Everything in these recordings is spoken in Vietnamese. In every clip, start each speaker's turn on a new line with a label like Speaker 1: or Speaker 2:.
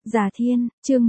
Speaker 1: Già Thiên, chương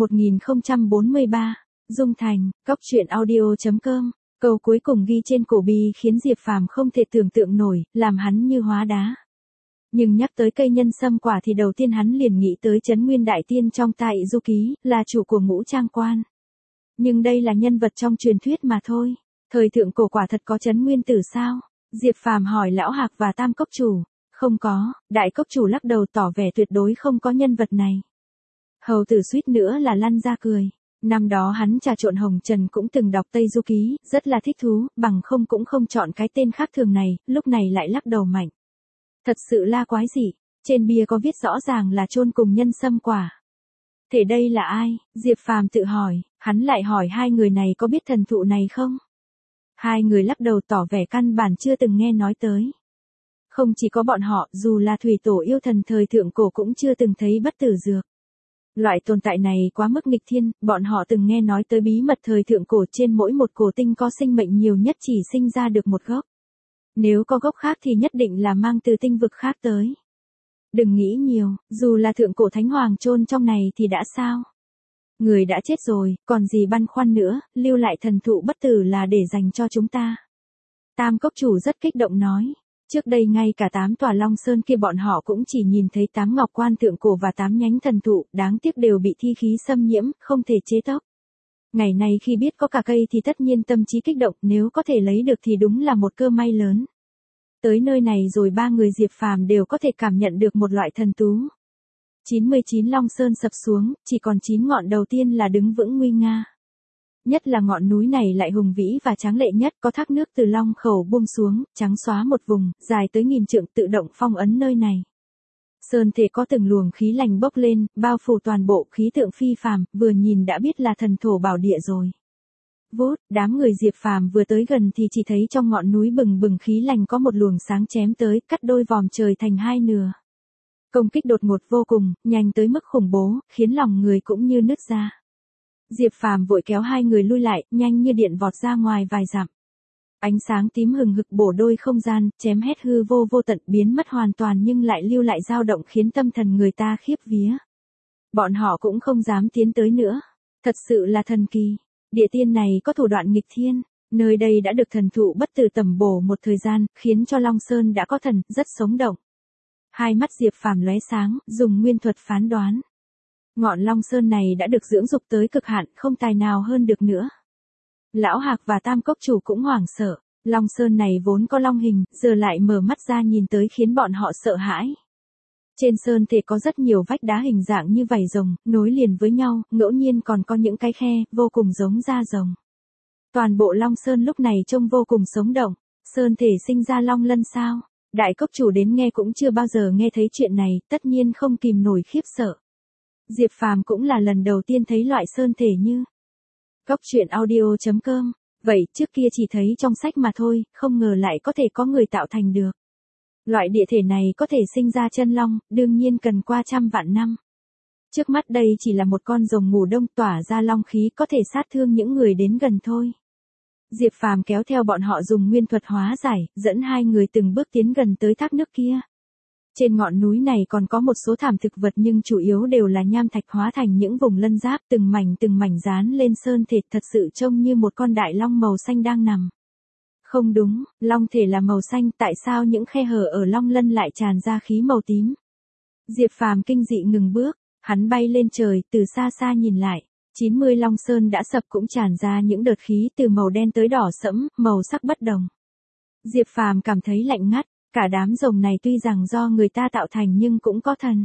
Speaker 1: 1043, Dung Thành, Cóc truyện audio.com. Câu cuối cùng ghi trên cổ bi khiến Diệp Phàm không thể tưởng tượng nổi, làm hắn như hóa đá. Nhưng nhắc tới cây nhân sâm quả thì đầu tiên hắn liền nghĩ tới Trấn Nguyên Đại Tiên trong Tại Du Ký, là chủ của Ngũ Trang Quan. Nhưng đây là nhân vật trong truyền thuyết mà thôi. Thời thượng cổ quả thật có Trấn Nguyên Tử sao? Diệp Phàm hỏi Lão Hạc và Tam Cốc Chủ. Không có, Đại Cốc Chủ lắc đầu tỏ vẻ tuyệt đối không có nhân vật này. Hầu tử suýt nữa là lăn ra cười. Năm đó hắn trà trộn hồng trần cũng từng đọc Tây Du Ký, rất là thích thú, bằng không cũng không chọn cái tên khác thường này, lúc này lại lắc đầu mạnh. Thật sự là quái dị, trên bia có viết rõ ràng là chôn cùng nhân sâm quả. Thế đây là ai? Diệp Phàm tự hỏi, hắn lại hỏi hai người này có biết thần thụ này không? Hai người lắc đầu tỏ vẻ căn bản chưa từng nghe nói tới. Không chỉ có bọn họ, dù là thủy tổ yêu thần thời thượng cổ cũng chưa từng thấy bất tử dược. Loại tồn tại này quá mức nghịch thiên, bọn họ từng nghe nói tới bí mật thời thượng cổ trên mỗi một cổ tinh có sinh mệnh nhiều nhất chỉ sinh ra được một gốc. Nếu có gốc khác thì nhất định là mang từ tinh vực khác tới. Đừng nghĩ nhiều, dù là thượng cổ thánh hoàng chôn trong này thì đã sao? Người đã chết rồi, còn gì băn khoăn nữa, lưu lại thần thụ bất tử là để dành cho chúng ta. Tam Cốc Chủ rất kích động nói. Trước đây ngay cả 8 tòa Long Sơn kia bọn họ cũng chỉ nhìn thấy 8 ngọc quan thượng cổ và 8 nhánh thần thụ, đáng tiếc đều bị thi khí xâm nhiễm, không thể chế tốc. Ngày nay khi biết có cả cây thì tất nhiên tâm trí kích động, nếu có thể lấy được thì đúng là một cơ may lớn. Tới nơi này rồi ba người Diệp Phàm đều có thể cảm nhận được một loại thần tú. 99 Long Sơn sập xuống, chỉ còn 9 ngọn đầu tiên là đứng vững nguy nga. Nhất là ngọn núi này lại hùng vĩ và tráng lệ nhất, có thác nước từ long khẩu buông xuống, trắng xóa một vùng, dài tới 1000 trượng tự động phong ấn nơi này. Sơn thể có từng luồng khí lành bốc lên, bao phủ toàn bộ, khí tượng phi phàm, vừa nhìn đã biết là thần thổ bảo địa rồi. Vút, đám người Diệp Phàm vừa tới gần thì chỉ thấy trong ngọn núi bừng bừng khí lành có một luồng sáng chém tới, cắt đôi vòm trời thành hai nửa. Công kích đột ngột vô cùng, nhanh tới mức khủng bố, khiến lòng người cũng như nứt ra. Diệp Phàm vội kéo hai người lui lại, nhanh như điện vọt ra ngoài vài dặm. Ánh sáng tím hừng hực bổ đôi không gian, chém hết hư vô vô tận, biến mất hoàn toàn nhưng lại lưu lại dao động khiến tâm thần người ta khiếp vía. Bọn họ cũng không dám tiến tới nữa. Thật sự là thần kỳ. Địa tiên này có thủ đoạn nghịch thiên. Nơi đây đã được thần thụ bất tử tẩm bổ một thời gian, khiến cho Long Sơn đã có thần, rất sống động. Hai mắt Diệp Phàm lóe sáng, dùng nguyên thuật phán đoán. Ngọn Long Sơn này đã được dưỡng dục tới cực hạn, không tài nào hơn được nữa. Lão Hạc và Tam Cốc Chủ cũng hoảng sợ. Long Sơn này vốn có long hình, giờ lại mở mắt ra nhìn tới khiến bọn họ sợ hãi. Trên sơn thể có rất nhiều vách đá hình dạng như vảy rồng, nối liền với nhau, ngẫu nhiên còn có những cái khe, vô cùng giống da rồng. Toàn bộ Long Sơn lúc này trông vô cùng sống động. Sơn thể sinh ra long lân sao? Đại Cốc Chủ đến nghe cũng chưa bao giờ nghe thấy chuyện này, tất nhiên không kìm nổi khiếp sợ. Diệp Phàm cũng là lần đầu tiên thấy loại sơn thể như Cóc truyện audio.com. Vậy trước kia chỉ thấy trong sách mà thôi, không ngờ lại có thể có người tạo thành được. Loại địa thể này có thể sinh ra chân long, đương nhiên cần qua trăm vạn năm. Trước mắt đây chỉ là một con rồng ngủ đông tỏa ra long khí có thể sát thương những người đến gần thôi. Diệp Phàm kéo theo bọn họ dùng nguyên thuật hóa giải, dẫn hai người từng bước tiến gần tới thác nước kia. Trên ngọn núi này còn có một số thảm thực vật nhưng chủ yếu đều là nham thạch hóa thành những vùng lân giáp, từng mảnh dán lên sơn thể, thật sự trông như một con đại long màu xanh đang nằm. Không đúng, long thể là màu xanh, tại sao những khe hở ở long lân lại tràn ra khí màu tím? Diệp Phàm kinh dị ngừng bước, hắn bay lên trời, từ xa xa nhìn lại, 90 Long Sơn đã sập cũng tràn ra những đợt khí từ màu đen tới đỏ sẫm, màu sắc bất đồng. Diệp Phàm cảm thấy lạnh ngắt. Cả đám rồng này tuy rằng do người ta tạo thành nhưng cũng có thần.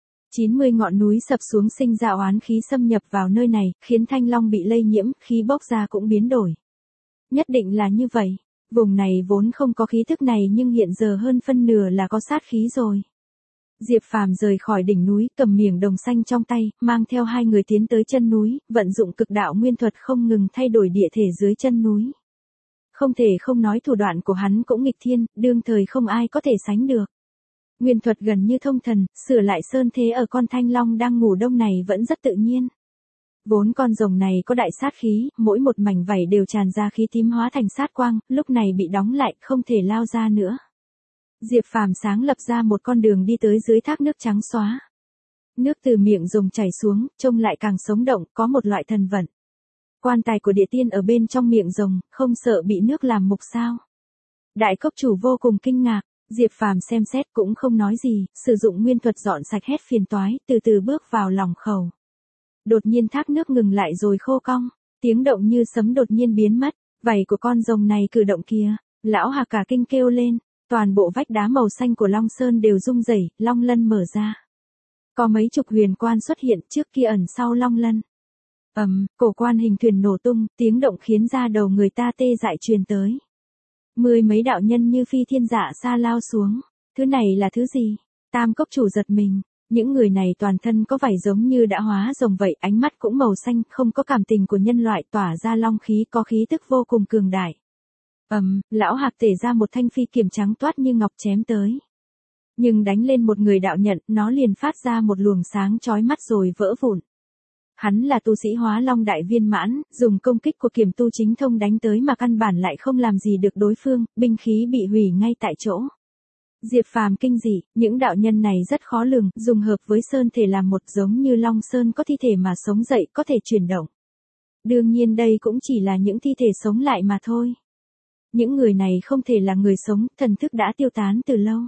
Speaker 1: 90 ngọn núi sập xuống sinh ra oán khí xâm nhập vào nơi này, khiến thanh long bị lây nhiễm, khí bốc ra cũng biến đổi. Nhất định là như vậy. Vùng này vốn không có khí thức này nhưng hiện giờ hơn phân nửa là có sát khí rồi. Diệp Phàm rời khỏi đỉnh núi, cầm miệng đồng xanh trong tay, mang theo hai người tiến tới chân núi, vận dụng cực đạo nguyên thuật không ngừng thay đổi địa thể dưới chân núi. Không thể không nói thủ đoạn của hắn cũng nghịch thiên, đương thời không ai có thể sánh được. Nguyên thuật gần như thông thần, sửa lại sơn thế ở con thanh long đang ngủ đông này vẫn rất tự nhiên. Vốn con rồng này có đại sát khí, mỗi một mảnh vảy đều tràn ra khí tím hóa thành sát quang, lúc này bị đóng lại, không thể lao ra nữa. Diệp Phàm sáng lập ra một con đường đi tới dưới thác nước trắng xóa. Nước từ miệng rồng chảy xuống, trông lại càng sống động, có một loại thần vận. Quan tài của địa tiên ở bên trong miệng rồng, không sợ bị nước làm mục sao? Đại cốc chủ vô cùng kinh ngạc, Diệp Phàm xem xét cũng không nói gì, sử dụng nguyên thuật dọn sạch hết phiền toái, từ từ bước vào lòng khẩu. Đột nhiên thác nước ngừng lại rồi khô cong, tiếng động như sấm đột nhiên biến mất, vảy của con rồng này cử động kia, lão Hạc cả kinh kêu lên, toàn bộ vách đá màu xanh của Long Sơn đều rung rẩy, long lân mở ra. Có mấy chục huyền quan xuất hiện trước kia ẩn sau long lân. Cổ quan hình thuyền nổ tung, tiếng động khiến da đầu người ta tê dại truyền tới. Mười mấy đạo nhân như phi thiên dạ xa lao xuống. Thứ này là thứ gì? Tam cốc chủ giật mình. Những người này toàn thân có vảy giống như đã hóa rồng vậy, ánh mắt cũng màu xanh, không có cảm tình của nhân loại, tỏa ra long khí, có khí tức vô cùng cường đại. Lão Hạc tể ra một thanh phi kiếm trắng toát như ngọc chém tới. Nhưng đánh lên một người đạo nhận, nó liền phát ra một luồng sáng chói mắt rồi vỡ vụn. Hắn là tu sĩ hóa long đại viên mãn, dùng công kích của kiếm tu chính thông đánh tới mà căn bản lại không làm gì được đối phương, binh khí bị hủy ngay tại chỗ. Diệp Phàm kinh dị, những đạo nhân này rất khó lường, dùng hợp với sơn thể làm một, giống như Long Sơn có thi thể mà sống dậy, có thể chuyển động. Đương nhiên đây cũng chỉ là những thi thể sống lại mà thôi. Những người này không thể là người sống, thần thức đã tiêu tán từ lâu.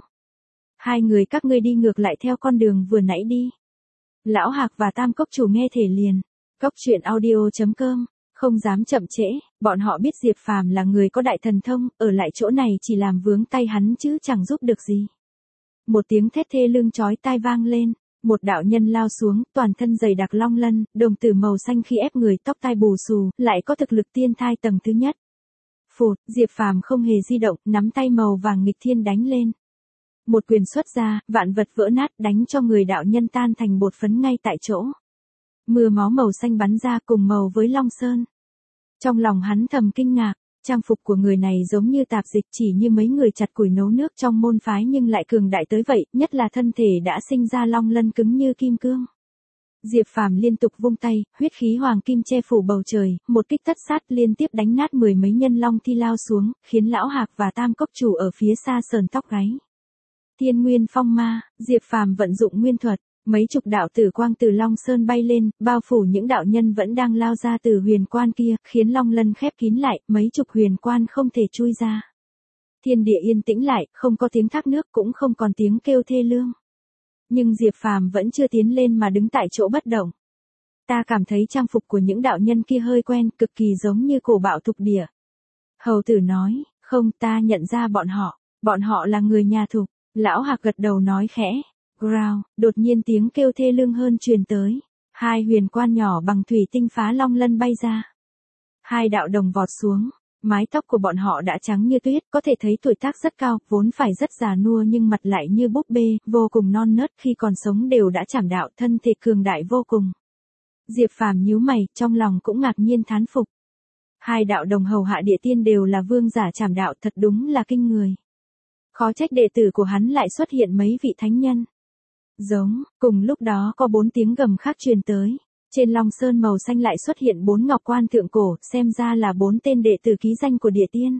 Speaker 1: Hai người các ngươi đi ngược lại theo con đường vừa nãy đi. Lão Hạc và Tam cốc chủ nghe thể liền. Cốc truyện audio.com, không dám chậm trễ, bọn họ biết Diệp Phàm là người có đại thần thông, ở lại chỗ này chỉ làm vướng tay hắn chứ chẳng giúp được gì. Một tiếng thét thê lưng chói tai vang lên, một đạo nhân lao xuống, toàn thân dày đặc long lân, đồng tử màu xanh khi ép người, tóc tai bù xù, lại có thực lực tiên thai tầng thứ nhất. Phụt, Diệp Phàm không hề di động, nắm tay màu vàng nghịch thiên đánh lên. Một quyền xuất ra, vạn vật vỡ nát, đánh cho người đạo nhân tan thành bột phấn ngay tại chỗ. Mưa máu màu xanh bắn ra cùng màu với Long Sơn. Trong lòng hắn thầm kinh ngạc, trang phục của người này giống như tạp dịch, chỉ như mấy người chặt củi nấu nước trong môn phái nhưng lại cường đại tới vậy, nhất là thân thể đã sinh ra long lân cứng như kim cương. Diệp Phàm liên tục vung tay, huyết khí hoàng kim che phủ bầu trời, một kích tất sát liên tiếp đánh nát mười mấy nhân long thi lao xuống, khiến lão Hạc và Tam cốc chủ ở phía xa sờn tóc gáy. Thiên Nguyên Phong Ma, Diệp Phàm vận dụng nguyên thuật, mấy chục đạo tử quang từ Long Sơn bay lên, bao phủ những đạo nhân vẫn đang lao ra từ huyền quan kia, khiến long lân khép kín lại, mấy chục huyền quan không thể chui ra. Thiên địa yên tĩnh lại, không có tiếng thác nước, cũng không còn tiếng kêu thê lương. Nhưng Diệp Phàm vẫn chưa tiến lên mà đứng tại chỗ bất động. Ta cảm thấy trang phục của những đạo nhân kia hơi quen, cực kỳ giống như cổ bạo thục địa. Hầu tử nói, không, ta nhận ra bọn họ là người nhà Thục. Lão Hạc gật đầu nói khẽ. Growl, đột nhiên tiếng kêu thê lương hơn truyền tới. Hai huyền quan nhỏ bằng thủy tinh phá long lân bay ra. Hai đạo đồng vọt xuống. Mái tóc của bọn họ đã trắng như tuyết, có thể thấy tuổi tác rất cao, vốn phải rất già nua nhưng mặt lại như búp bê, vô cùng non nớt, khi còn sống đều đã chảm đạo, thân thể cường đại vô cùng. Diệp Phàm nhíu mày, trong lòng cũng ngạc nhiên thán phục. Hai đạo đồng hầu hạ địa tiên đều là vương giả chảm đạo, thật đúng là kinh người. Khó trách đệ tử của hắn lại xuất hiện mấy vị thánh nhân. Cùng lúc đó có 4 tiếng gầm khác truyền tới. Trên Long Sơn màu xanh lại xuất hiện 4 ngọc quan thượng cổ, xem ra là 4 tên đệ tử ký danh của địa tiên.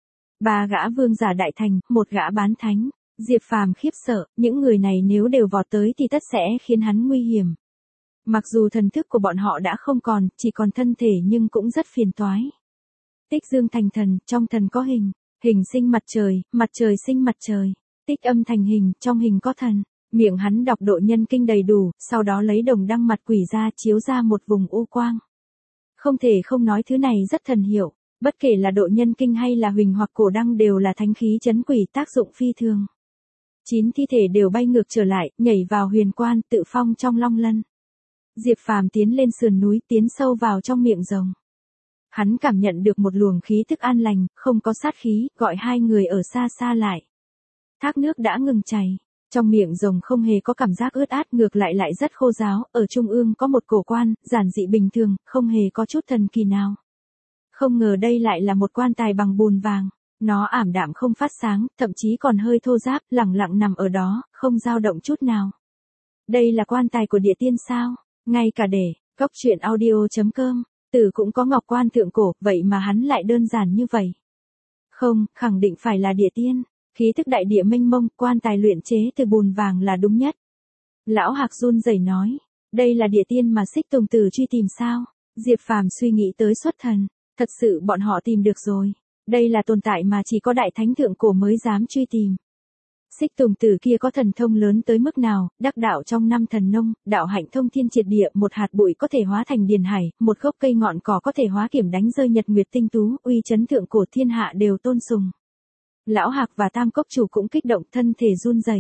Speaker 1: 3 gã vương giả đại thành, 1 gã bán thánh. Diệp Phàm khiếp sợ, những người này nếu đều vọt tới thì tất sẽ khiến hắn nguy hiểm. Mặc dù thần thức của bọn họ đã không còn, chỉ còn thân thể nhưng cũng rất phiền toái. Tích dương thành thần, trong thần có hình. Hình sinh mặt trời sinh mặt trời. Tích âm thành hình, trong hình có thần. Miệng hắn đọc độ nhân kinh đầy đủ, sau đó lấy đồng đăng mặt quỷ ra chiếu ra một vùng u quang. Không thể không nói thứ này rất thần hiệu, bất kể là độ nhân kinh hay là huỳnh hoặc cổ đăng đều là thánh khí trấn quỷ, tác dụng phi thường. 9 thi thể đều bay ngược trở lại, nhảy vào huyền quan, tự phong trong long lân. Diệp Phàm tiến lên sườn núi, tiến sâu vào trong miệng rồng. Hắn cảm nhận được một luồng khí thức an lành, không có sát khí, gọi hai người ở xa xa lại. Thác nước đã ngừng chảy. Trong miệng rồng không hề có cảm giác ướt át, ngược lại lại rất khô ráo, ở trung ương có một cổ quan, giản dị bình thường, không hề có chút thần kỳ nào. Không ngờ đây lại là một quan tài bằng bùn vàng, nó ảm đạm không phát sáng, thậm chí còn hơi thô ráp, lẳng lặng nằm ở đó, không dao động chút nào. Đây là quan tài của địa tiên sao? Ngay cả để, cốc truyện audio.com, Tử cũng có ngọc quan thượng cổ, vậy mà hắn lại đơn giản như vậy. Không, khẳng định phải là địa tiên. Khí thức đại địa mênh mông, quan tài luyện chế từ bùn vàng là đúng nhất. Lão Hạc run rẩy nói, đây là địa tiên mà Xích Tùng Tử truy tìm sao? Diệp Phàm suy nghĩ tới xuất thần, thật sự bọn họ tìm được rồi. Đây là tồn tại mà chỉ có đại thánh thượng cổ mới dám truy tìm. Xích Tùng Tử kia có thần thông lớn tới mức nào, đắc đạo trong 5 thần nông, đạo hạnh thông thiên triệt địa, một hạt bụi có thể hóa thành điền hải, một gốc cây ngọn cỏ có thể hóa kiểm đánh rơi nhật nguyệt tinh tú, uy chấn thượng cổ thiên hạ đều tôn sùng. Lão Hạc và Tam Cốc Chủ cũng kích động, thân thể run rẩy.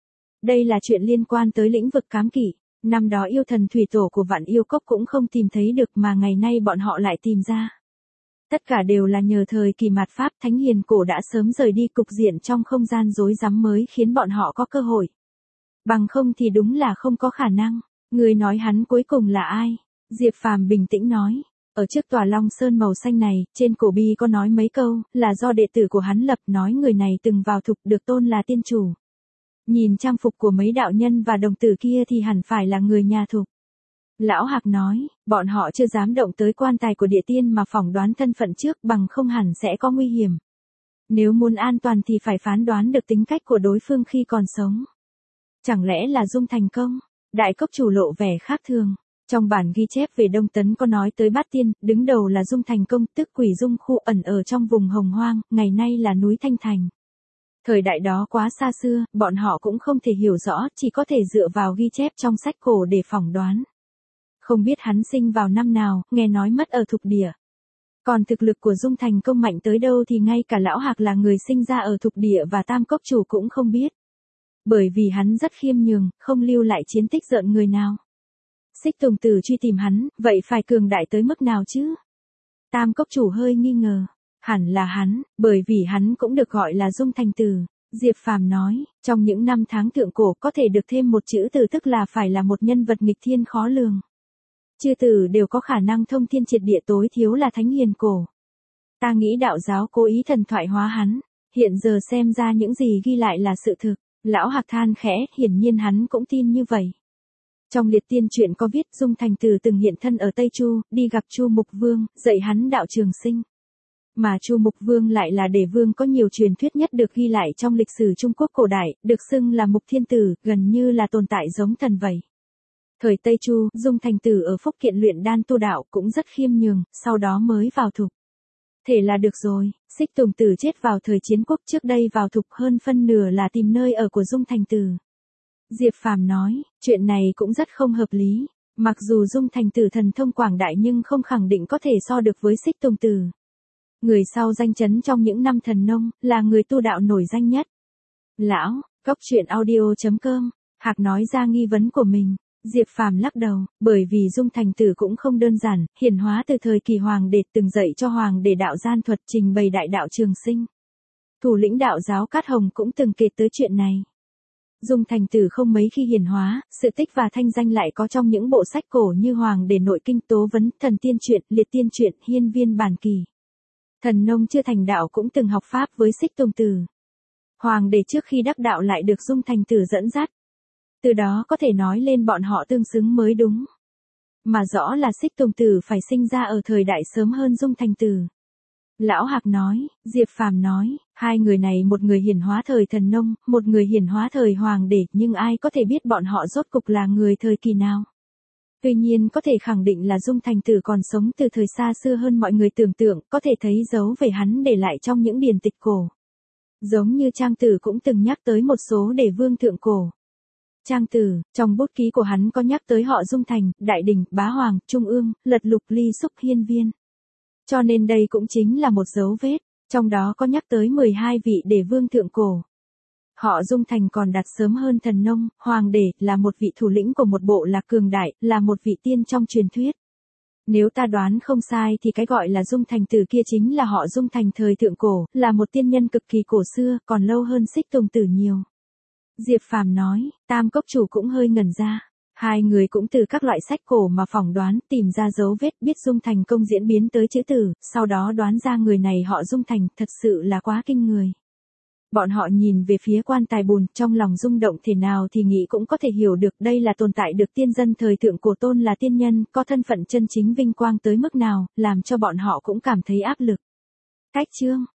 Speaker 1: Đây là chuyện liên quan tới lĩnh vực cám kỵ, năm đó yêu thần thủy tổ của Vạn Yêu Cốc cũng không tìm thấy được mà ngày nay bọn họ lại tìm ra. Tất cả đều là nhờ thời kỳ mạt Pháp, thánh hiền cổ đã sớm rời đi cục diện trong không gian rối rắm mới khiến bọn họ có cơ hội. Bằng không thì đúng là không có khả năng. Người nói hắn cuối cùng là ai? Diệp Phàm bình tĩnh nói. Ở trước tòa Long Sơn màu xanh này, trên cổ bi có nói mấy câu, là do đệ tử của hắn lập, nói người này từng vào thục được tôn là tiên chủ. Nhìn trang phục của mấy đạo nhân và đồng tử kia thì hẳn phải là người nhà thục. Lão Hạc nói, bọn họ chưa dám động tới quan tài của địa tiên mà phỏng đoán thân phận trước, bằng không hẳn sẽ có nguy hiểm. Nếu muốn an toàn thì phải phán đoán được tính cách của đối phương khi còn sống. Chẳng lẽ là Dung thành công? Đại Cốc Chủ lộ vẻ khác thường. Trong bản ghi chép về Đông Tấn có nói tới Bát Tiên, đứng đầu là Dung thành công, tức quỷ Dung khu ẩn ở trong vùng Hồng Hoang, ngày nay là núi Thanh Thành. Thời đại đó quá xa xưa, bọn họ cũng không thể hiểu rõ, chỉ có thể dựa vào ghi chép trong sách cổ để phỏng đoán. Không biết hắn sinh vào năm nào, nghe nói mất ở thục địa. Còn thực lực của Dung thành công mạnh tới đâu thì ngay cả Lão Hạc là người sinh ra ở thục địa và Tam Cốc Chủ cũng không biết. Bởi vì hắn rất khiêm nhường, không lưu lại chiến tích rợn người nào. Xích Tùng Tử truy tìm hắn, vậy phải cường đại tới mức nào chứ? Tam Cốc Chủ hơi nghi ngờ. Hẳn là hắn, bởi vì hắn cũng được gọi là Dung thành tử. Diệp Phàm nói, trong những năm tháng thượng cổ có thể được thêm một chữ tử, tức là phải là một nhân vật nghịch thiên khó lường. Chư tử đều có khả năng thông thiên triệt địa, tối thiếu là thánh hiền cổ. Ta nghĩ đạo giáo cố ý thần thoại hóa hắn, hiện giờ xem ra những gì ghi lại là sự thực. Lão Hạc than khẽ, hiển nhiên hắn cũng tin như vậy. Trong liệt tiên truyện có viết Dung thành tử từng hiện thân ở Tây Chu, đi gặp Chu Mục Vương, dạy hắn đạo trường sinh. Mà Chu Mục Vương lại là Đế vương có nhiều truyền thuyết nhất được ghi lại trong lịch sử Trung Quốc cổ đại, được xưng là Mục Thiên Tử, gần như là tồn tại giống thần vậy. Thời Tây Chu, Dung thành tử ở Phúc Kiện luyện đan tu đạo cũng rất khiêm nhường, sau đó mới vào thục. Thể là được rồi, Xích Tùng Tử chết vào thời chiến quốc, trước đây vào thục hơn phân nửa là tìm nơi ở của Dung thành tử. Diệp Phàm nói, chuyện này cũng rất không hợp lý, mặc dù Dung thành tử thần thông quảng đại nhưng không khẳng định có thể so được với Xích Tùng Tử. Người sau danh chấn trong những năm thần nông, là người tu đạo nổi danh nhất. Lão, Cốc Truyện Audio.com, Hạc nói ra nghi vấn của mình. Diệp Phàm lắc đầu, bởi vì Dung thành tử cũng không đơn giản, hiển hóa từ thời kỳ hoàng đế, từng dạy cho hoàng đế đạo gian thuật, trình bày đại đạo trường sinh. Thủ lĩnh đạo giáo Cát Hồng cũng từng kể tới chuyện này. Dung thành tử không mấy khi hiển hóa, sự tích và thanh danh lại có trong những bộ sách cổ như Hoàng Đế Nội Kinh, Tố Vấn, Thần Tiên Truyện, Liệt Tiên Truyện, Hiên Viên Bản Kỳ. Thần nông chưa thành đạo cũng từng học pháp với Xích Tùng Tử. Hoàng đế trước khi đắc đạo lại được Dung thành tử dẫn dắt. Từ đó có thể nói lên bọn họ tương xứng mới đúng. Mà rõ là Xích Tùng Tử phải sinh ra ở thời đại sớm hơn Dung thành tử. Lão Hạc nói, Diệp Phàm nói, hai người này, một người hiển hóa thời thần nông, một người hiển hóa thời hoàng đế, nhưng ai có thể biết bọn họ rốt cục là người thời kỳ nào. Tuy nhiên có thể khẳng định là Dung thành tử còn sống từ thời xa xưa hơn mọi người tưởng tượng, có thể thấy dấu về hắn để lại trong những điển tịch cổ. Giống như Trang Tử cũng từng nhắc tới một số Đế vương thượng cổ. Trang Tử, trong bút ký của hắn có nhắc tới họ Dung thành, Đại Đình, Bá Hoàng, Trung ương, Lật Lục, Ly Xúc, Hiên Viên. Cho nên đây cũng chính là một dấu vết, trong đó có nhắc tới 12 vị Đế vương thượng cổ. Họ Dung thành còn đặt sớm hơn thần nông, hoàng đế, là một vị thủ lĩnh của một bộ lạc cường đại, là một vị tiên trong truyền thuyết. Nếu ta đoán không sai thì cái gọi là Dung thành tử kia chính là họ Dung thành thời thượng cổ, là một tiên nhân cực kỳ cổ xưa, còn lâu hơn Xích Tùng Tử nhiều. Diệp Phàm nói, Tam Cốc Chủ cũng hơi ngẩn ra. Hai người cũng từ các loại sách cổ mà phỏng đoán, tìm ra dấu vết, biết Dung thành công diễn biến tới chữ tử, sau đó đoán ra người này họ Dung thành, thật sự là quá kinh người. Bọn họ nhìn về phía quan tài bùn, trong lòng rung động, thế nào thì nghĩ cũng có thể hiểu được, đây là tồn tại được tiên dân thời thượng cổ tôn là tiên nhân, có thân phận chân chính vinh quang tới mức nào, làm cho bọn họ cũng cảm thấy áp lực. Cách chương